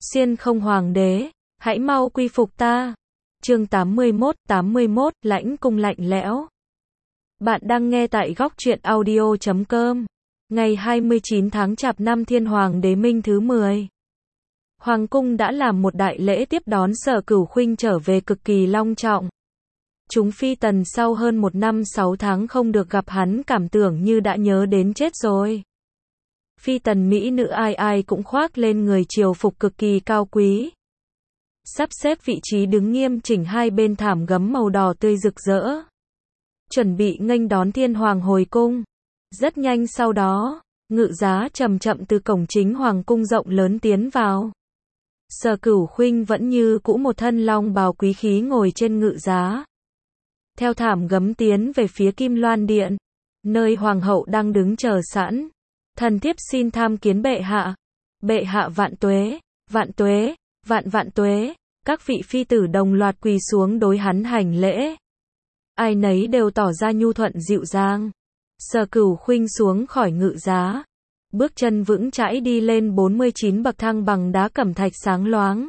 Xiên không hoàng đế, hãy mau quy phục ta. Chương 81, lãnh cung lạnh lẽo. Bạn đang nghe tại góc truyện audio.com. Ngày 29 tháng Chạp năm Thiên Hoàng đế Minh thứ 10. Hoàng cung đã làm một đại lễ tiếp đón Sở Cửu Khuynh trở về cực kỳ long trọng. Chúng phi tần sau hơn 1 năm 6 tháng không được gặp hắn cảm tưởng như đã nhớ đến chết rồi. Phi tần mỹ nữ ai ai cũng khoác lên người triều phục cực kỳ cao quý. Sắp xếp vị trí đứng nghiêm chỉnh hai bên thảm gấm màu đỏ tươi rực rỡ. Chuẩn bị nghênh đón Thiên Hoàng hồi cung. Rất nhanh sau đó, ngự giá chậm chậm từ cổng chính Hoàng cung rộng lớn tiến vào. Sở Cửu Khuynh vẫn như cũ một thân long bào quý khí ngồi trên ngự giá. Theo thảm gấm tiến về phía Kim Loan Điện, nơi Hoàng hậu đang đứng chờ sẵn. Thần thiếp xin tham kiến bệ hạ. Bệ hạ vạn tuế, vạn tuế, vạn tuế. Các vị phi tử đồng loạt quỳ xuống đối hắn hành lễ. Ai nấy đều tỏ ra nhu thuận dịu dàng. Sở Cửu Khuynh xuống khỏi ngự giá, bước chân vững chãi đi lên 49 bậc thang bằng đá cẩm thạch sáng loáng.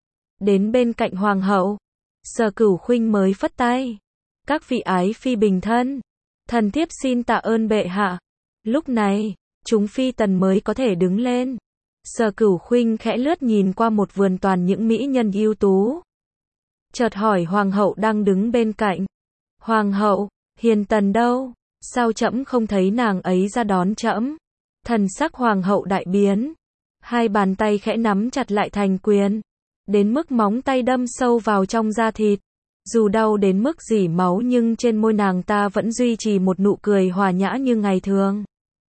Đến bên cạnh Hoàng hậu, Sở Cửu Khuynh mới phất tay. Các vị ái phi bình thân, thần thiếp xin tạ ơn bệ hạ. Lúc này, chúng phi tần mới có thể đứng lên. Sở Cửu Khuynh khẽ lướt nhìn qua một vườn toàn những mỹ nhân ưu tú. Chợt hỏi Hoàng hậu đang đứng bên cạnh. Hoàng hậu, Hiền Tần đâu? Sao trẫm không thấy nàng ấy ra đón trẫm? Thần sắc Hoàng hậu đại biến. Hai bàn tay khẽ nắm chặt lại thành quyền. Đến mức móng tay đâm sâu vào trong da thịt. Dù đau đến mức rỉ máu nhưng trên môi nàng ta vẫn duy trì một nụ cười hòa nhã như ngày thường.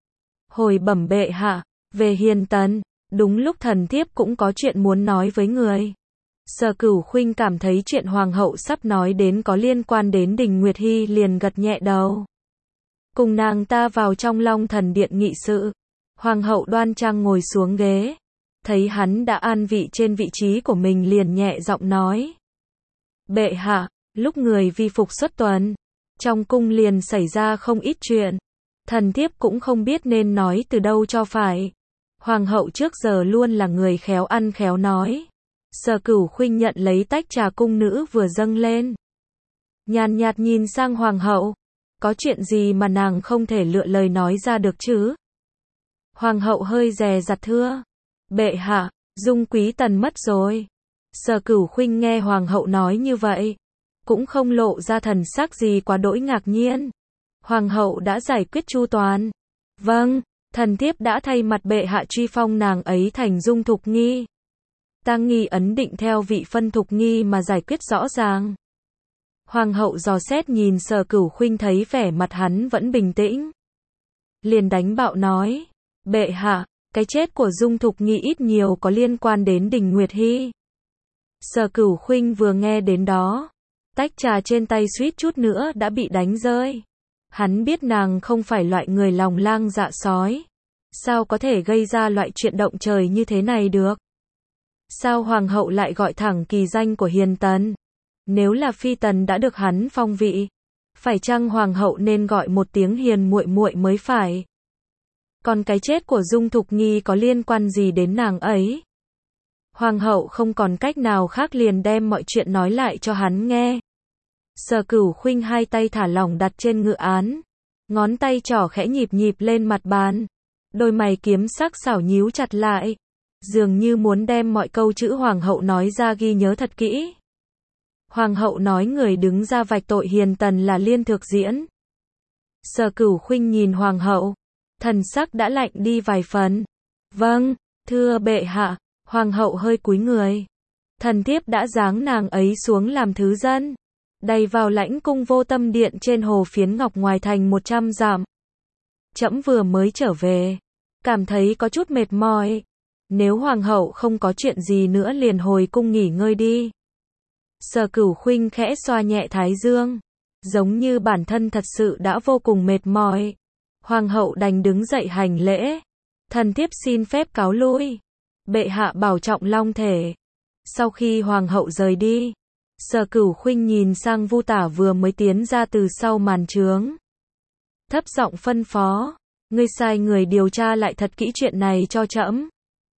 Hồi bẩm bệ hạ, về Hiền Tần, đúng lúc thần thiếp cũng có chuyện muốn nói với người. Sở Cửu Khuynh cảm thấy chuyện Hoàng hậu sắp nói đến có liên quan đến Đình Nguyệt Hi liền gật nhẹ đầu. Cùng nàng ta vào trong Long Thần Điện nghị sự. Hoàng hậu đoan trang ngồi xuống ghế. Thấy hắn đã an vị trên vị trí của mình liền nhẹ giọng nói. Bệ hạ, lúc người vi phục xuất tuần, trong cung liền xảy ra không ít chuyện. Thần thiếp cũng không biết nên nói từ đâu cho phải. Hoàng hậu trước giờ luôn là người khéo ăn khéo nói. Sở Cửu Khuynh nhận lấy tách trà cung nữ vừa dâng lên. Nhàn nhạt nhìn sang Hoàng hậu. Có chuyện gì mà nàng không thể lựa lời nói ra được chứ? Hoàng hậu hơi dè dặt thưa. Bệ hạ, Dung Quý Tần mất rồi. Sở Cửu Khuynh nghe Hoàng hậu nói như vậy, cũng không lộ ra thần sắc gì quá đỗi ngạc nhiên. Hoàng hậu đã giải quyết chu toàn. Vâng, thần thiếp đã thay mặt bệ hạ truy phong nàng ấy thành Dung Thục Nghi. Tang nghi ấn định theo vị phân Thục Nghi mà giải quyết rõ ràng. Hoàng hậu dò xét nhìn Sở Cửu Khuynh thấy vẻ mặt hắn vẫn bình tĩnh. Liền đánh bạo nói. Bệ hạ, cái chết của Dung Thục Nghi ít nhiều có liên quan đến Đình Nguyệt Hi. Sở Cửu Khuynh vừa nghe đến đó, tách trà trên tay suýt chút nữa đã bị đánh rơi. Hắn biết nàng không phải loại người lòng lang dạ sói. Sao có thể gây ra loại chuyện động trời như thế này được? Sao Hoàng hậu lại gọi thẳng kỳ danh của Hiền Tần? Nếu là phi tần đã được hắn phong vị, phải chăng Hoàng hậu nên gọi một tiếng hiền muội muội mới phải? Còn cái chết của Dung Thục Nghi có liên quan gì đến nàng ấy? Hoàng hậu không còn cách nào khác liền đem mọi chuyện nói lại cho hắn nghe. Sở Cửu Khuynh hai tay thả lỏng đặt trên ngự án, ngón tay trỏ khẽ nhịp lên mặt bàn, đôi mày kiếm sắc xảo nhíu chặt lại, dường như muốn đem mọi câu chữ Hoàng hậu nói ra ghi nhớ thật kỹ. Hoàng hậu nói người đứng ra vạch tội Hiền Tần là Liên Thược Diễn. Sở Cửu Khuynh nhìn Hoàng hậu, thần sắc đã lạnh đi vài phần. Vâng, thưa bệ hạ. Hoàng hậu hơi cúi người. Thần thiếp đã giáng nàng ấy xuống làm thứ dân, đầy vào lãnh cung Vô Tâm Điện trên hồ phiến ngọc ngoài thành 100 dặm. Trẫm vừa mới trở về, cảm thấy có chút mệt mỏi. Nếu Hoàng hậu không có chuyện gì nữa liền hồi cung nghỉ ngơi đi. Sở Cửu Khuynh khẽ xoa nhẹ thái dương, giống như bản thân thật sự đã vô cùng mệt mỏi. Hoàng hậu đành đứng dậy hành lễ. Thần thiếp xin phép cáo lui. Bệ hạ bảo trọng long thể. Sau khi Hoàng hậu rời đi, Sở Cửu Khuynh nhìn sang Vu Tả vừa mới tiến ra từ sau màn trướng. Thấp giọng phân phó. Ngươi sai người điều tra lại thật kỹ chuyện này cho trẫm.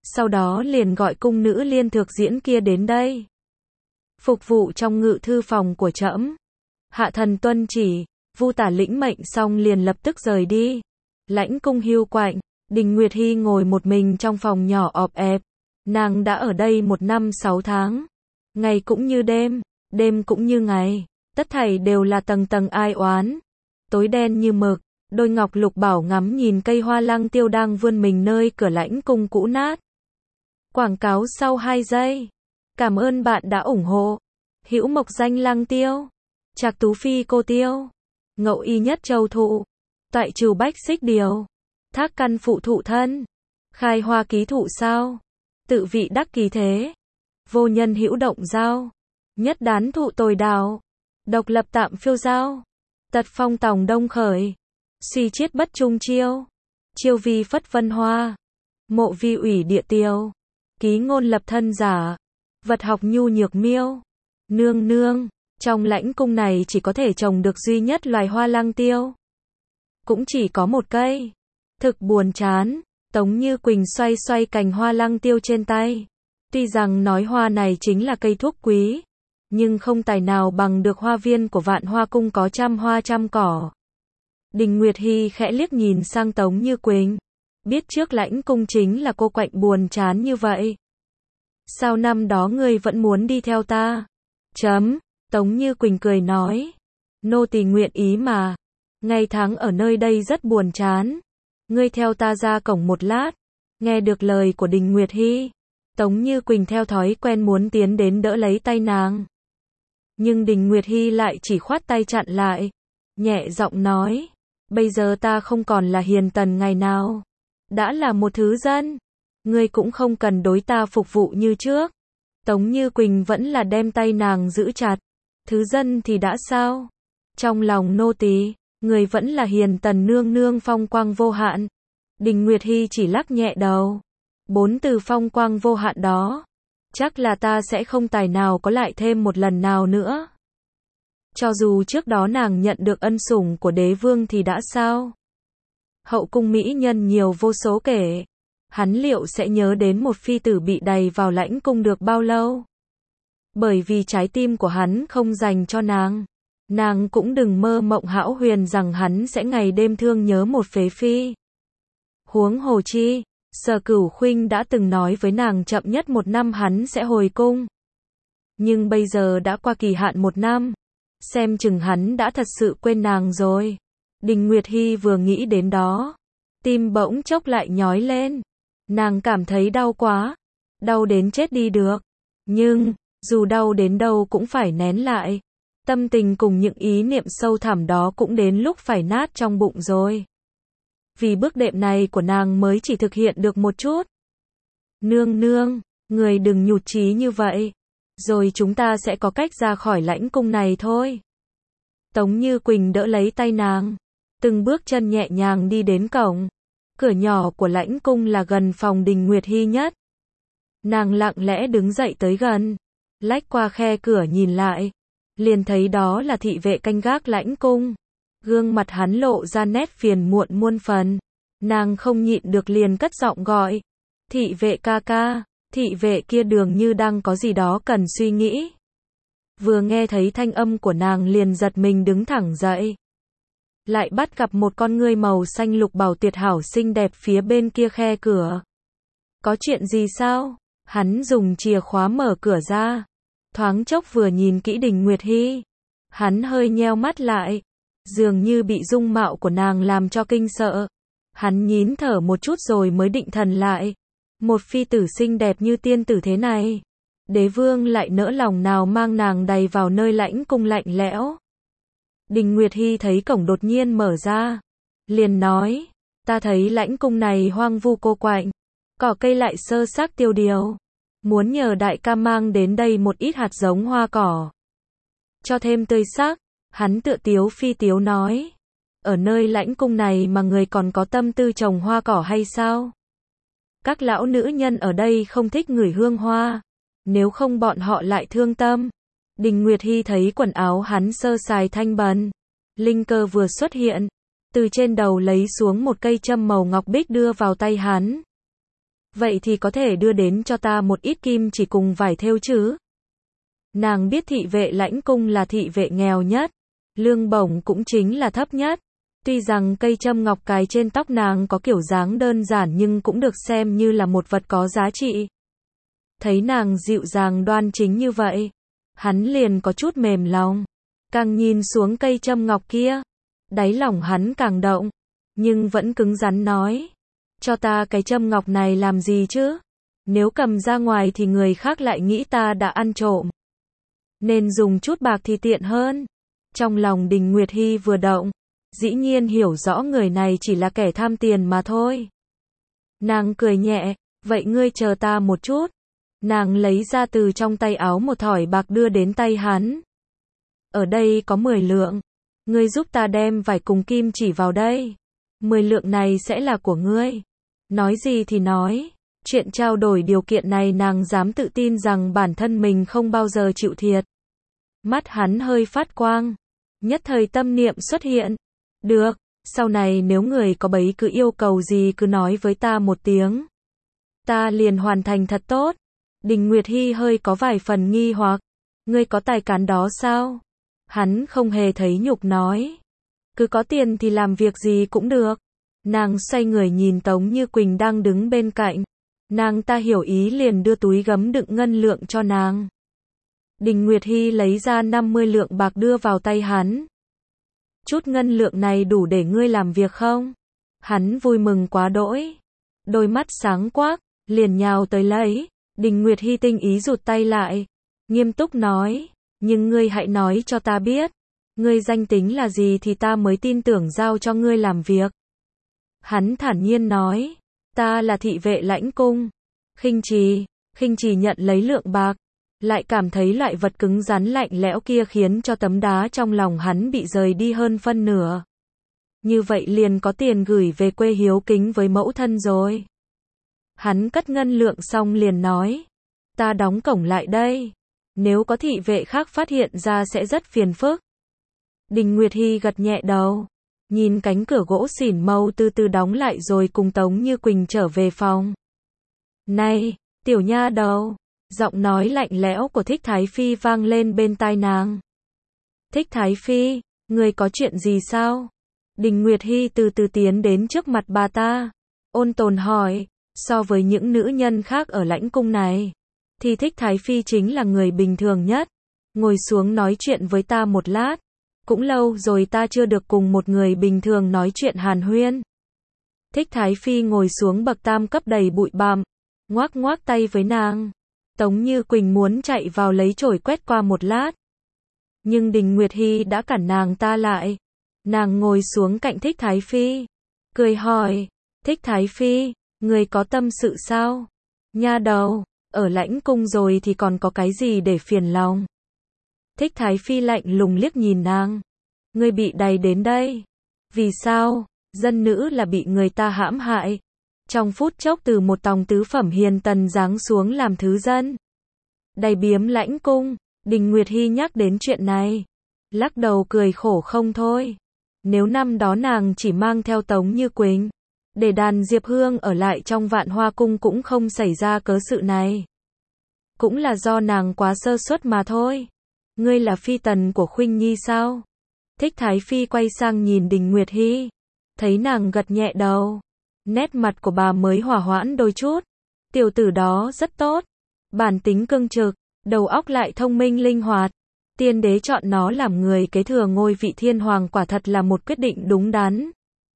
sau đó liền gọi cung nữ liên thược diễn kia đến đây. Phục vụ trong ngự thư phòng của trẫm. Hạ thần tuân chỉ, Vu Tả lĩnh mệnh xong liền lập tức rời đi. Lãnh cung hưu quạnh, Đình Nguyệt Hi ngồi một mình trong phòng nhỏ ọp ẹp. Nàng đã ở đây 1 năm 6 tháng. Ngày cũng như đêm, đêm cũng như ngày. Tất thảy đều là tầng tầng ai oán. Tối đen như mực, đôi ngọc lục bảo ngắm nhìn cây hoa lăng tiêu đang vươn mình nơi cửa lãnh cung cũ nát. Quảng cáo sau 2 giây. Cảm ơn bạn đã ủng hộ. Hữu mộc danh lăng tiêu. Trạc tú phi cô tiêu. Ngậu y nhất châu thụ. Toại trừ bách xích điều. Thác căn phụ thụ thân. Khai hoa ký thụ sao. Tự vị đắc kỳ thế. Vô nhân hữu động giao. Nhất đán thụ tồi đào. Độc lập tạm phiêu giao. Tật phong tòng đông khởi. Suy chiết bất trung chiêu. Chiêu vi phất vân hoa. Mộ vi ủy địa tiêu. Ký ngôn lập thân giả. Vật học nhu nhược miêu. Nương nương, trong lãnh cung này chỉ có thể trồng được duy nhất loài hoa lăng tiêu. Cũng chỉ có một cây. Thực buồn chán, Tống Như Quỳnh xoay xoay cành hoa lăng tiêu trên tay. Tuy rằng nói hoa này chính là cây thuốc quý, nhưng không tài nào bằng được hoa viên của Vạn Hoa cung có trăm hoa trăm cỏ. Đình Nguyệt Hi khẽ liếc nhìn sang Tống Như Quỳnh. Biết trước lãnh cung chính là cô quạnh buồn chán như vậy. Sao năm đó ngươi vẫn muốn đi theo ta? Tống Như Quỳnh cười nói. Nô tỳ nguyện ý mà. Ngày tháng ở nơi đây rất buồn chán. Ngươi theo ta ra cổng một lát. Nghe được lời của Đình Nguyệt Hi, Tống Như Quỳnh theo thói quen muốn tiến đến đỡ lấy tay nàng. Nhưng Đình Nguyệt Hi lại chỉ khoát tay chặn lại. Nhẹ giọng nói. Bây giờ ta không còn là hiền tần ngày nào. Đã là một thứ dân. Ngươi cũng không cần đối ta phục vụ như trước. Tống Như Quỳnh vẫn là đem tay nàng giữ chặt. Thứ dân thì đã sao? Trong lòng nô tỳ, người vẫn là hiền tần nương nương phong quang vô hạn. Đình Nguyệt Hi chỉ lắc nhẹ đầu. 4 từ phong quang vô hạn đó, chắc là ta sẽ không tài nào có lại thêm một lần nào nữa. Cho dù trước đó nàng nhận được ân sủng của đế vương thì đã sao? Hậu cung mỹ nhân nhiều vô số kể. Hắn liệu sẽ nhớ đến một phi tử bị đày vào lãnh cung được bao lâu? Bởi vì trái tim của hắn không dành cho nàng. Nàng cũng đừng mơ mộng hão huyền rằng hắn sẽ ngày đêm thương nhớ một phế phi. Huống hồ chi, Sở Cửu Khuynh đã từng nói với nàng chậm nhất 1 năm hắn sẽ hồi cung. Nhưng bây giờ đã qua kỳ hạn 1 năm. Xem chừng hắn đã thật sự quên nàng rồi. Đình Nguyệt Hi vừa nghĩ đến đó, tim bỗng chốc lại nhói lên. Nàng cảm thấy đau quá. Đau đến chết đi được. Nhưng, dù đau đến đâu cũng phải nén lại. Tâm tình cùng những ý niệm sâu thẳm đó cũng đến lúc phải nát trong bụng rồi. Vì bước đệm này của nàng mới chỉ thực hiện được một chút. Nương nương, người đừng nhụt chí như vậy. Rồi chúng ta sẽ có cách ra khỏi lãnh cung này thôi. Tống Như Quỳnh đỡ lấy tay nàng. Từng bước chân nhẹ nhàng đi đến cổng. Cửa nhỏ của lãnh cung là gần phòng Đình Nguyệt Hi nhất. Nàng lặng lẽ đứng dậy tới gần. Lách qua khe cửa nhìn lại. Liền thấy đó là thị vệ canh gác lãnh cung. Gương mặt hắn lộ ra nét phiền muộn muôn phần. Nàng không nhịn được liền cất giọng gọi. Thị vệ ca ca. Thị vệ kia dường như đang có gì đó cần suy nghĩ. Vừa nghe thấy thanh âm của nàng liền giật mình đứng thẳng dậy. Lại bắt gặp một con ngươi màu xanh lục bảo tuyệt hảo xinh đẹp phía bên kia khe cửa. Có chuyện gì sao? Hắn dùng chìa khóa mở cửa ra. Thoáng chốc vừa nhìn kỹ Đình Nguyệt Hi. Hắn hơi nheo mắt lại. Dường như bị dung mạo của nàng làm cho kinh sợ. Hắn nhín thở một chút rồi mới định thần lại. Một phi tử xinh đẹp như tiên tử thế này. Đế vương lại nỡ lòng nào mang nàng đày vào nơi lãnh cung lạnh lẽo. Đình Nguyệt Hi thấy cổng đột nhiên mở ra. Liền nói. Ta thấy lãnh cung này hoang vu cô quạnh. Cỏ cây lại sơ xác tiêu điều. Muốn nhờ đại ca mang đến đây một ít hạt giống hoa cỏ. Cho thêm tươi sắc. Hắn tựa tiếu phi tiếu nói. Ở nơi lãnh cung này mà người còn có tâm tư trồng hoa cỏ hay sao? Các lão nữ nhân ở đây không thích ngửi hương hoa. Nếu không bọn họ lại thương tâm. Đình Nguyệt Hi thấy quần áo hắn sơ sài thanh bần. Linh cơ vừa xuất hiện. Từ trên đầu lấy xuống một cây châm màu ngọc bích đưa vào tay hắn. vậy thì có thể đưa đến cho ta một ít kim chỉ cùng vải thêu chứ. Nàng biết thị vệ lãnh cung là thị vệ nghèo nhất, lương bổng cũng chính là thấp nhất. Tuy rằng cây châm ngọc cài trên tóc nàng có kiểu dáng đơn giản nhưng cũng được xem như là một vật có giá trị. Thấy nàng dịu dàng đoan chính như vậy, hắn liền có chút mềm lòng. Càng nhìn xuống cây châm ngọc kia, đáy lòng hắn càng động, nhưng vẫn cứng rắn nói. Cho ta cái châm ngọc này làm gì chứ? Nếu cầm ra ngoài thì người khác lại nghĩ ta đã ăn trộm. Nên dùng chút bạc thì tiện hơn. Trong lòng Đình Nguyệt Hi vừa động, dĩ nhiên hiểu rõ người này chỉ là kẻ tham tiền mà thôi. Nàng cười nhẹ, vậy ngươi chờ ta một chút. Nàng lấy ra từ trong tay áo một thỏi bạc đưa đến tay hắn. Ở đây có 10 lượng. Ngươi giúp ta đem vải cùng kim chỉ vào đây. 10 lượng này sẽ là của ngươi. Nói gì thì nói. Chuyện trao đổi điều kiện này nàng dám tự tin rằng bản thân mình không bao giờ chịu thiệt. Mắt hắn hơi phát quang. Nhất thời tâm niệm xuất hiện. Được, sau này nếu người có bấy cứ yêu cầu gì cứ nói với ta một tiếng. Ta liền hoàn thành thật tốt. Đình Nguyệt Hi hơi có vài phần nghi hoặc. Ngươi có tài cán đó sao? Hắn không hề thấy nhục nói. Cứ có tiền thì làm việc gì cũng được. Nàng xoay người nhìn Tống Như Quỳnh đang đứng bên cạnh. Nàng ta hiểu ý liền đưa túi gấm đựng ngân lượng cho nàng. Đình Nguyệt Hi lấy ra 50 lượng bạc đưa vào tay hắn. Chút ngân lượng này đủ để ngươi làm việc không? Hắn vui mừng quá đỗi. Đôi mắt sáng quắc, liền nhào tới lấy. Đình Nguyệt Hi tinh ý rụt tay lại. Nghiêm túc nói, nhưng ngươi hãy nói cho ta biết. Ngươi danh tính là gì thì ta mới tin tưởng giao cho ngươi làm việc. Hắn thản nhiên nói, ta là thị vệ lãnh cung. Khinh Trì nhận lấy lượng bạc. Lại cảm thấy loại vật cứng rắn lạnh lẽo kia khiến cho tấm đá trong lòng hắn bị rời đi hơn phân nửa. Như vậy liền có tiền gửi về quê hiếu kính với mẫu thân rồi. Hắn cất ngân lượng xong liền nói, ta đóng cổng lại đây. Nếu có thị vệ khác phát hiện ra sẽ rất phiền phức. Đình Nguyệt Hi gật nhẹ đầu, nhìn cánh cửa gỗ xỉn màu từ từ đóng lại rồi cùng Tống Như Quỳnh trở về phòng. Này, tiểu nha đầu. Giọng nói lạnh lẽo của Thích Thái Phi vang lên bên tai nàng. Thích Thái Phi, người có chuyện gì sao? Đình Nguyệt Hi từ từ tiến đến trước mặt bà ta. Ôn tồn hỏi, so với những nữ nhân khác ở lãnh cung này, thì Thích Thái Phi chính là người bình thường nhất. Ngồi xuống nói chuyện với ta một lát. Cũng lâu rồi ta chưa được cùng một người bình thường nói chuyện hàn huyên. Thích Thái Phi ngồi xuống bậc tam cấp đầy bụi bặm, ngoác ngoác tay với nàng. Tống Như Quỳnh muốn chạy vào lấy chổi quét qua một lát. Nhưng Đình Nguyệt Hi đã cản nàng ta lại. Nàng ngồi xuống cạnh Thích Thái Phi. Cười hỏi, Thích Thái Phi, người có tâm sự sao? Nha đầu, ở lãnh cung rồi thì còn có cái gì để phiền lòng? Thích Thái Phi lạnh lùng liếc nhìn nàng. Ngươi bị đày đến đây. Vì sao? Dân nữ là bị người ta hãm hại. Trong phút chốc từ một tòng tứ phẩm hiền tần giáng xuống làm thứ dân. Đày biếm lãnh cung. Đình Nguyệt Hi nhắc đến chuyện này. Lắc đầu cười khổ không thôi. Nếu năm đó nàng chỉ mang theo Tống Như Quỳnh, để đàn Diệp Hương ở lại trong Vạn Hoa Cung cũng không xảy ra cớ sự này. Cũng là do nàng quá sơ suất mà thôi. Ngươi là phi tần của Khuynh Nhi sao? Thích Thái Phi quay sang nhìn Đình Nguyệt Hi. Thấy nàng gật nhẹ đầu. Nét mặt của bà mới hòa hoãn đôi chút. Tiểu tử đó rất tốt. Bản tính cương trực, đầu óc lại thông minh linh hoạt. Tiên đế chọn nó làm người kế thừa ngôi vị thiên hoàng quả thật là một quyết định đúng đắn.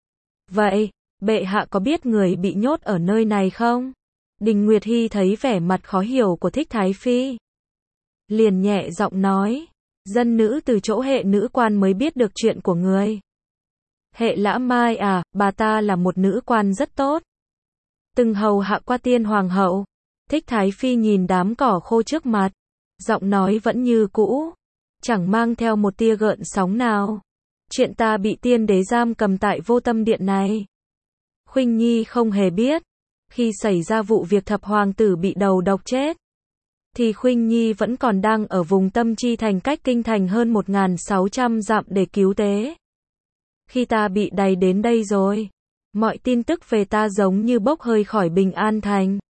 Vậy, bệ hạ có biết người bị nhốt ở nơi này không? Đình Nguyệt Hi thấy vẻ mặt khó hiểu của Thích Thái Phi. Liền nhẹ giọng nói, dân nữ từ chỗ hệ nữ quan mới biết được chuyện của người. Hệ Lã Mai à, bà ta là một nữ quan rất tốt. Từng hầu hạ qua tiên hoàng hậu. Thích Thái Phi nhìn đám cỏ khô trước mặt. Giọng nói vẫn như cũ. Chẳng mang theo một tia gợn sóng nào. Chuyện ta bị tiên đế giam cầm tại Vô Tâm Điện này. Khuynh Nhi không hề biết. Khi xảy ra vụ việc thập hoàng tử bị đầu độc chết, thì Khuynh Nhi vẫn còn đang ở vùng Tâm Chi Thành cách kinh thành hơn 1.600 dặm để cứu tế. Khi ta bị đày đến đây rồi, mọi tin tức về ta giống như bốc hơi khỏi Bình An Thành.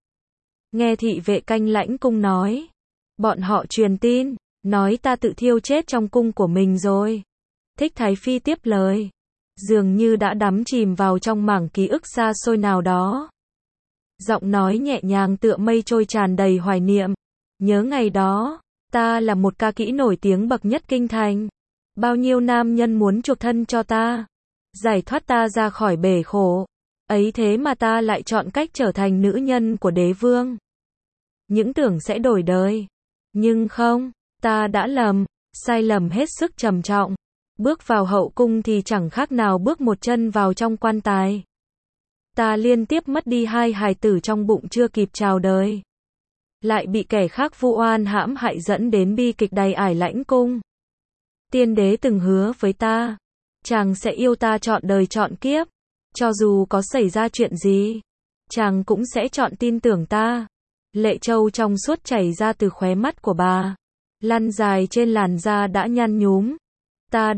Nghe thị vệ canh lãnh cung nói. Bọn họ truyền tin, nói ta tự thiêu chết trong cung của mình rồi. Thích Thái Phi tiếp lời. Dường như đã đắm chìm vào trong mảng ký ức xa xôi nào đó. Giọng nói nhẹ nhàng tựa mây trôi tràn đầy hoài niệm. Nhớ ngày đó, ta là một ca kỹ nổi tiếng bậc nhất kinh thành. Bao nhiêu nam nhân muốn chuộc thân cho ta, giải thoát ta ra khỏi bể khổ. Ấy thế mà ta lại chọn cách trở thành nữ nhân của đế vương. Những tưởng sẽ đổi đời. Nhưng không, ta đã lầm, sai lầm hết sức trầm trọng. Bước vào hậu cung thì chẳng khác nào bước một chân vào trong quan tài. Ta liên tiếp mất đi 2 hài tử trong bụng chưa kịp chào đời. Lại bị kẻ khác vu oan hãm hại dẫn đến bi kịch đầy ải lãnh cung. Tiên đế từng hứa với ta, chàng sẽ yêu ta trọn đời trọn kiếp. Cho dù có xảy ra chuyện gì, chàng cũng sẽ chọn tin tưởng ta. Lệ trâu trong suốt chảy ra từ khóe mắt của bà, lăn dài trên làn da đã nhăn nhúm. Ta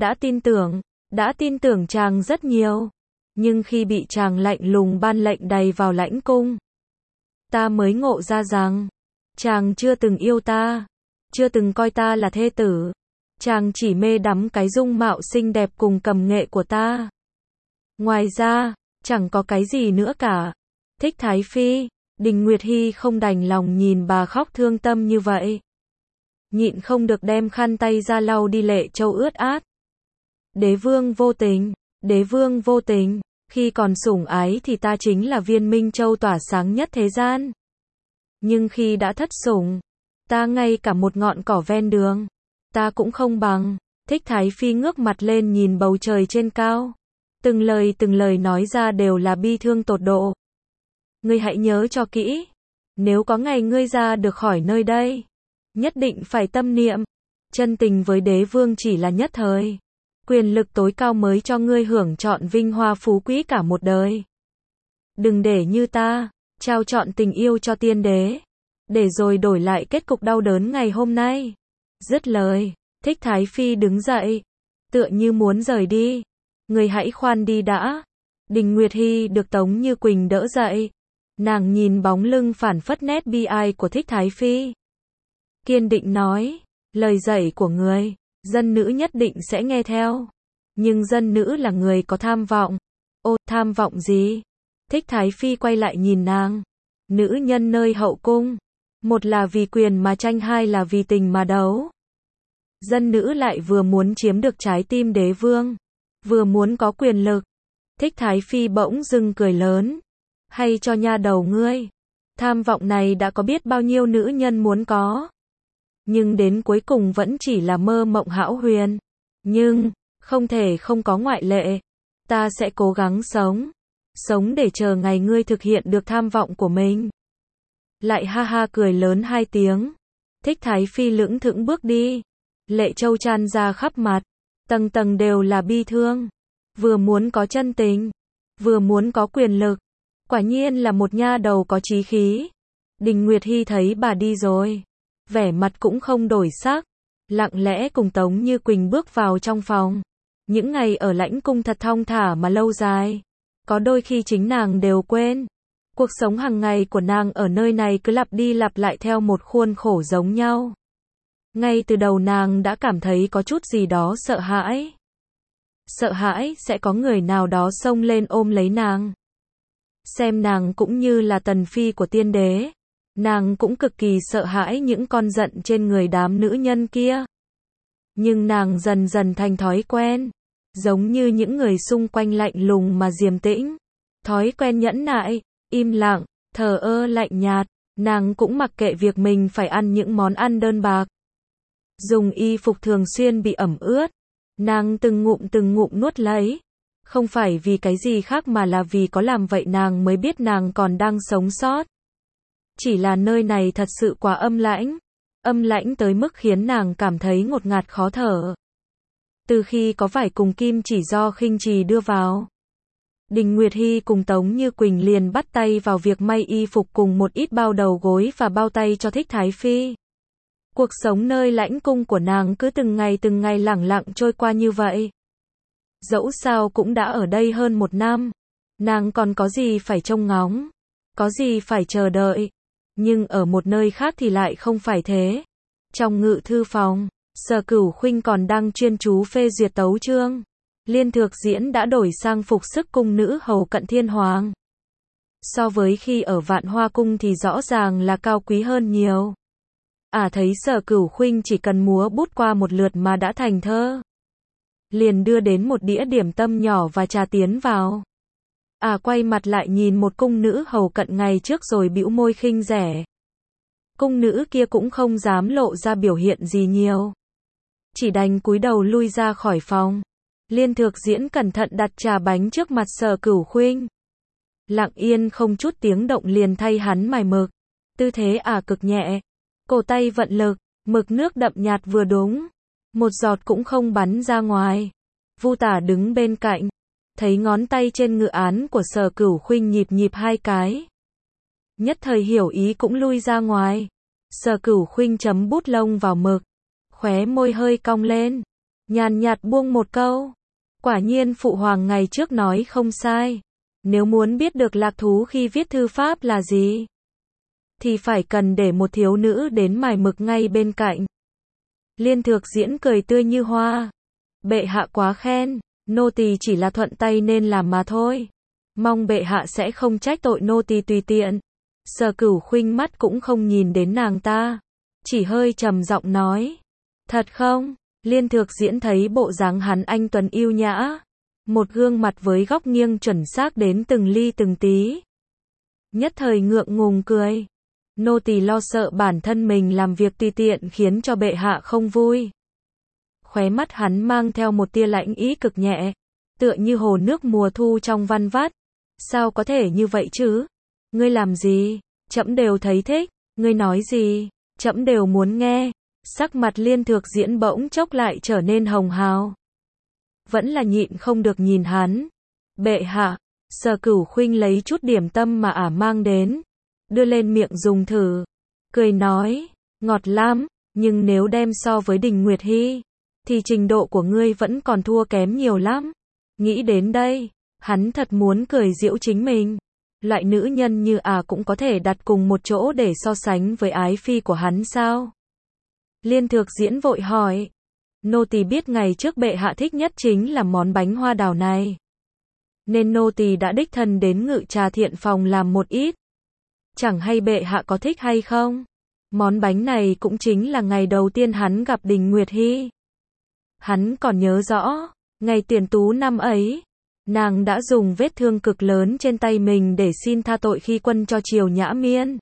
đã tin tưởng chàng rất nhiều. Nhưng khi bị chàng lạnh lùng ban lệnh đầy vào lãnh cung, ta mới ngộ ra rằng, chàng chưa từng yêu ta, chưa từng coi ta là thê tử. Chàng chỉ mê đắm cái dung mạo xinh đẹp cùng cầm nghệ của ta. Ngoài ra, chẳng có cái gì nữa cả. Thích Thái Phi, Đình Nguyệt Hi không đành lòng nhìn bà khóc thương tâm như vậy. Nhịn không được đem khăn tay ra lau đi lệ châu ướt át. Đế vương vô tình, đế vương vô tình, khi còn sủng ái thì ta chính là viên minh châu tỏa sáng nhất thế gian. Nhưng khi đã thất sủng, ta ngay cả một ngọn cỏ ven đường, ta cũng không bằng. Thích Thái Phi ngước mặt lên nhìn bầu trời trên cao. Từng lời nói ra đều là bi thương tột độ. Ngươi hãy nhớ cho kỹ. Nếu có ngày ngươi ra được khỏi nơi đây, nhất định phải tâm niệm. Chân tình với đế vương chỉ là nhất thời. Quyền lực tối cao mới cho ngươi hưởng trọn vinh hoa phú quý cả một đời. Đừng để như ta, trao trọn tình yêu cho tiên đế, để rồi đổi lại kết cục đau đớn ngày hôm nay. Dứt lời, Thích Thái Phi đứng dậy, tựa như muốn rời đi. Người hãy khoan đi đã. Đình Nguyệt Hi được Tống Như Quỳnh đỡ dậy. Nàng nhìn bóng lưng phảng phất nét bi ai của Thích Thái Phi. Kiên định nói, lời dạy của người, dân nữ nhất định sẽ nghe theo. Nhưng dân nữ là người có tham vọng. Ô, tham vọng gì? Thích Thái Phi quay lại nhìn nàng. Nữ nhân nơi hậu cung, một là vì quyền mà tranh, hai là vì tình mà đấu. Dân nữ lại vừa muốn chiếm được trái tim đế vương, vừa muốn có quyền lực. Thích Thái Phi bỗng dưng cười lớn. Hay cho nha đầu ngươi. Tham vọng này đã có biết bao nhiêu nữ nhân muốn có. Nhưng đến cuối cùng vẫn chỉ là mơ mộng hão huyền. Nhưng, không thể không có ngoại lệ. Ta sẽ cố gắng sống để chờ ngày ngươi thực hiện được tham vọng của mình. Lại ha ha cười lớn 2 tiếng. Thích Thái Phi lững thững bước đi. Lệ châu tràn ra khắp mặt. Tầng tầng đều là bi thương. Vừa muốn có chân tình, vừa muốn có quyền lực. Quả nhiên là một nha đầu có chí khí. Đình Nguyệt Hi thấy bà đi rồi, vẻ mặt cũng không đổi sắc, lặng lẽ cùng Tống Như Quỳnh bước vào trong phòng. Những ngày ở lãnh cung thật thong thả mà lâu dài. Có đôi khi chính nàng đều quên. Cuộc sống hàng ngày của nàng ở nơi này cứ lặp đi lặp lại theo một khuôn khổ giống nhau. Ngay từ đầu nàng đã cảm thấy có chút gì đó sợ hãi. Sợ hãi sẽ có người nào đó xông lên ôm lấy nàng. Xem nàng cũng như là tần phi của tiên đế. Nàng cũng cực kỳ sợ hãi những con giận trên người đám nữ nhân kia. Nhưng nàng dần dần thành thói quen. Giống như những người xung quanh lạnh lùng mà điềm tĩnh. Thói quen nhẫn nại, im lặng, thờ ơ lạnh nhạt. Nàng cũng mặc kệ việc mình phải ăn những món ăn đơn bạc. Dùng y phục thường xuyên bị ẩm ướt. Nàng từng ngụm nuốt lấy. Không phải vì cái gì khác mà là vì có làm vậy nàng mới biết nàng còn đang sống sót. Chỉ là nơi này thật sự quá âm lãnh tới mức khiến nàng cảm thấy ngột ngạt khó thở. Từ khi có vải cùng kim chỉ do Khinh Trì đưa vào, Đình Nguyệt Hi cùng Tống Như Quỳnh liền bắt tay vào việc may y phục cùng một ít bao đầu gối và bao tay cho Thích Thái Phi. Cuộc sống nơi lãnh cung của nàng cứ từng ngày lẳng lặng trôi qua như vậy. Dẫu sao cũng đã ở đây hơn 1 năm. Nàng còn có gì phải trông ngóng, có gì phải chờ đợi. Nhưng ở một nơi khác thì lại không phải thế. Trong ngự thư phòng, Sở Cửu Khuynh còn đang chuyên chú phê duyệt tấu chương. Liên Thược Diễn đã đổi sang phục sức cung nữ hầu cận thiên hoàng. So với khi ở Vạn Hoa Cung thì rõ ràng là cao quý hơn nhiều. Thấy Sở Cửu Khuynh chỉ cần múa bút qua một lượt mà đã thành thơ. Liền đưa đến một đĩa điểm tâm nhỏ và trà tiến vào. Quay mặt lại nhìn một cung nữ hầu cận ngày trước rồi bĩu môi khinh rẻ. Cung nữ kia cũng không dám lộ ra biểu hiện gì nhiều. Chỉ đành cúi đầu lui ra khỏi phòng. Liên Thược Diễn cẩn thận đặt trà bánh trước mặt Sở Cửu Khuynh. Lặng yên không chút tiếng động liền thay hắn mài mực. Tư thế cực nhẹ. Cổ tay vận lực, mực nước đậm nhạt vừa đúng. Một giọt cũng không bắn ra ngoài. Vu Tả đứng bên cạnh. Thấy ngón tay trên ngự án của Sở Cửu Khuynh nhịp nhịp hai cái. Nhất thời hiểu ý cũng lui ra ngoài. Sở Cửu Khuynh chấm bút lông vào mực. Khóe môi hơi cong lên. Nhàn nhạt buông một câu. Quả nhiên phụ hoàng ngày trước nói không sai. Nếu muốn biết được lạc thú khi viết thư pháp là gì, thì phải cần để một thiếu nữ đến mài mực ngay bên cạnh. Liên Thược Diễn cười tươi như hoa. Bệ hạ quá khen, nô tỳ chỉ là thuận tay nên làm mà thôi. Mong bệ hạ sẽ không trách tội nô tỳ tùy tiện. Sở Cửu Khuynh mắt cũng không nhìn đến nàng ta, chỉ hơi trầm giọng nói. Thật không? Liên Thược Diễn thấy bộ dáng hắn anh tuấn yêu nhã. Một gương mặt với góc nghiêng chuẩn xác đến từng ly từng tí. Nhất thời ngượng ngùng cười. Nô tỳ lo sợ bản thân mình làm việc tùy tiện khiến cho bệ hạ không vui. Khóe mắt hắn mang theo một tia lãnh ý cực nhẹ. Tựa như hồ nước mùa thu trong văn vắt. Sao có thể như vậy chứ? Ngươi làm gì? Trẫm đều thấy thích. Ngươi nói gì? Trẫm đều muốn nghe. Sắc mặt Liên Thược Diễn bỗng chốc lại trở nên hồng hào. Vẫn là nhịn không được nhìn hắn. Bệ hạ. Sở Cửu Khuynh lấy chút điểm tâm mà mang đến. Đưa lên miệng dùng thử. Cười nói. Ngọt lắm. Nhưng nếu đem so với Đình Nguyệt Hy, thì trình độ của ngươi vẫn còn thua kém nhiều lắm. Nghĩ đến đây, hắn thật muốn cười giễu chính mình. Loại nữ nhân như cũng có thể đặt cùng một chỗ để so sánh với ái phi của hắn sao? Liên Thược Diễn vội hỏi. Nô tỳ biết ngày trước bệ hạ thích nhất chính là món bánh hoa đào này. Nên nô tỳ đã đích thân đến Ngự Trà Thiện phòng làm một ít. Chẳng hay bệ hạ có thích hay không? Món bánh này cũng chính là ngày đầu tiên hắn gặp Đình Nguyệt Hy. Hắn còn nhớ rõ, ngày tiền tú năm ấy, nàng đã dùng vết thương cực lớn trên tay mình để xin tha tội khi quân cho Triều Nhã Miên.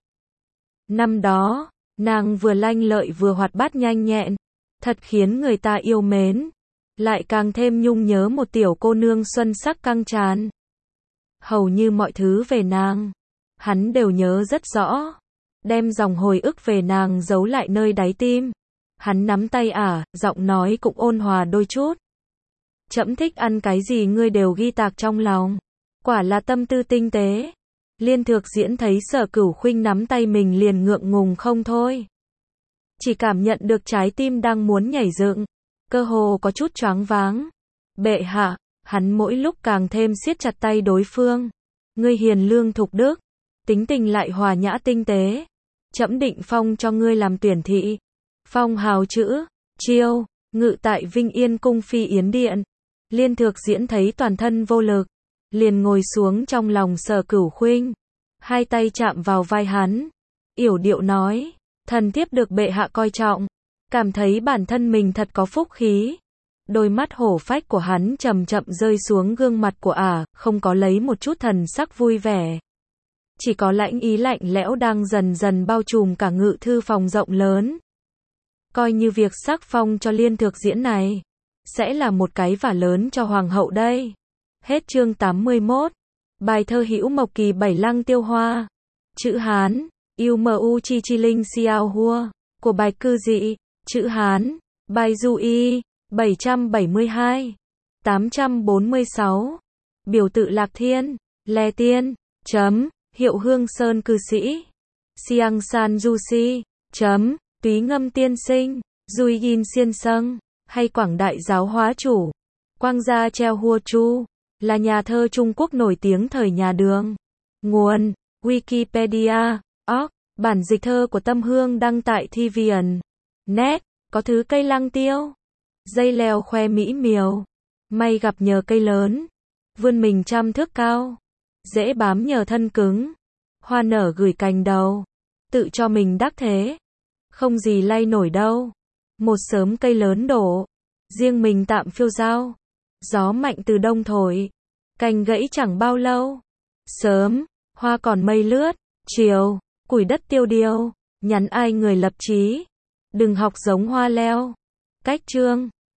Năm đó, nàng vừa lanh lợi vừa hoạt bát nhanh nhẹn, thật khiến người ta yêu mến, lại càng thêm nhung nhớ một tiểu cô nương xuân sắc căng tràn. Hầu như mọi thứ về nàng, hắn đều nhớ rất rõ, đem dòng hồi ức về nàng giấu lại nơi đáy tim. Hắn nắm tay giọng nói cũng ôn hòa đôi chút. Trẫm thích ăn cái gì ngươi đều ghi tạc trong lòng. Quả là tâm tư tinh tế. Liên Thược Diễn thấy Sở Cửu Khuynh nắm tay mình liền ngượng ngùng không thôi. Chỉ cảm nhận được trái tim đang muốn nhảy dựng, cơ hồ có chút choáng váng. Bệ hạ, hắn mỗi lúc càng thêm siết chặt tay đối phương. Ngươi hiền lương thục đức, tính tình lại hòa nhã tinh tế. Trẫm định phong cho ngươi làm tuyển thị. Phong hào chữ, chiêu, ngự tại Vinh Yên cung phi yến điện. Liên Thược Diễn thấy toàn thân vô lực, liền ngồi xuống trong lòng Sở Cửu Khuynh, hai tay chạm vào vai hắn, yểu điệu nói, thần thiếp được bệ hạ coi trọng, cảm thấy bản thân mình thật có phúc khí. Đôi mắt hổ phách của hắn chậm chậm rơi xuống gương mặt của không có lấy một chút thần sắc vui vẻ. Chỉ có lãnh ý lạnh lẽo đang dần dần bao trùm cả ngự thư phòng rộng lớn. Coi như việc sắc phong cho Liên Thược Diễn này sẽ là một cái vả lớn cho hoàng hậu đây. Hết chương 81. Bài thơ Hữu Mộc Kỳ Bảy Lăng Tiêu Hoa. Chữ Hán, Yêu Mu Chi Chi Linh Xiao Hua, của Bạch Cư Dị. Chữ Hán, Bài Du Y, 772. 846. Biểu tự Lạc Thiên, Lê Tiên, Hiệu Hương Sơn Cư Sĩ. Siang San Du Si, Túy Ngâm Tiên Sinh, Duy Yin Xiên Sâng, hay Quảng Đại Giáo Hóa Chủ. Quang Gia Treo Hua Chu, là nhà thơ Trung Quốc nổi tiếng thời nhà Đường. Nguồn, Wikipedia, org. Bản dịch thơ của Tâm Hương đăng tại Thivian. Net, có thứ cây lăng tiêu. Dây leo khoe mỹ miều. May gặp nhờ cây lớn. Vươn mình trăm thước cao. Dễ bám nhờ thân cứng. Hoa nở gửi cành đầu. Tự cho mình đắc thế. Không gì lay nổi đâu. Một sớm cây lớn đổ. Riêng mình tạm phiêu dao. Gió mạnh từ đông thổi. Cành gãy chẳng bao lâu. Sớm, hoa còn mây lướt. Chiều, củi đất tiêu điều. Nhắn ai người lập chí. Đừng học giống hoa leo. Cách chương.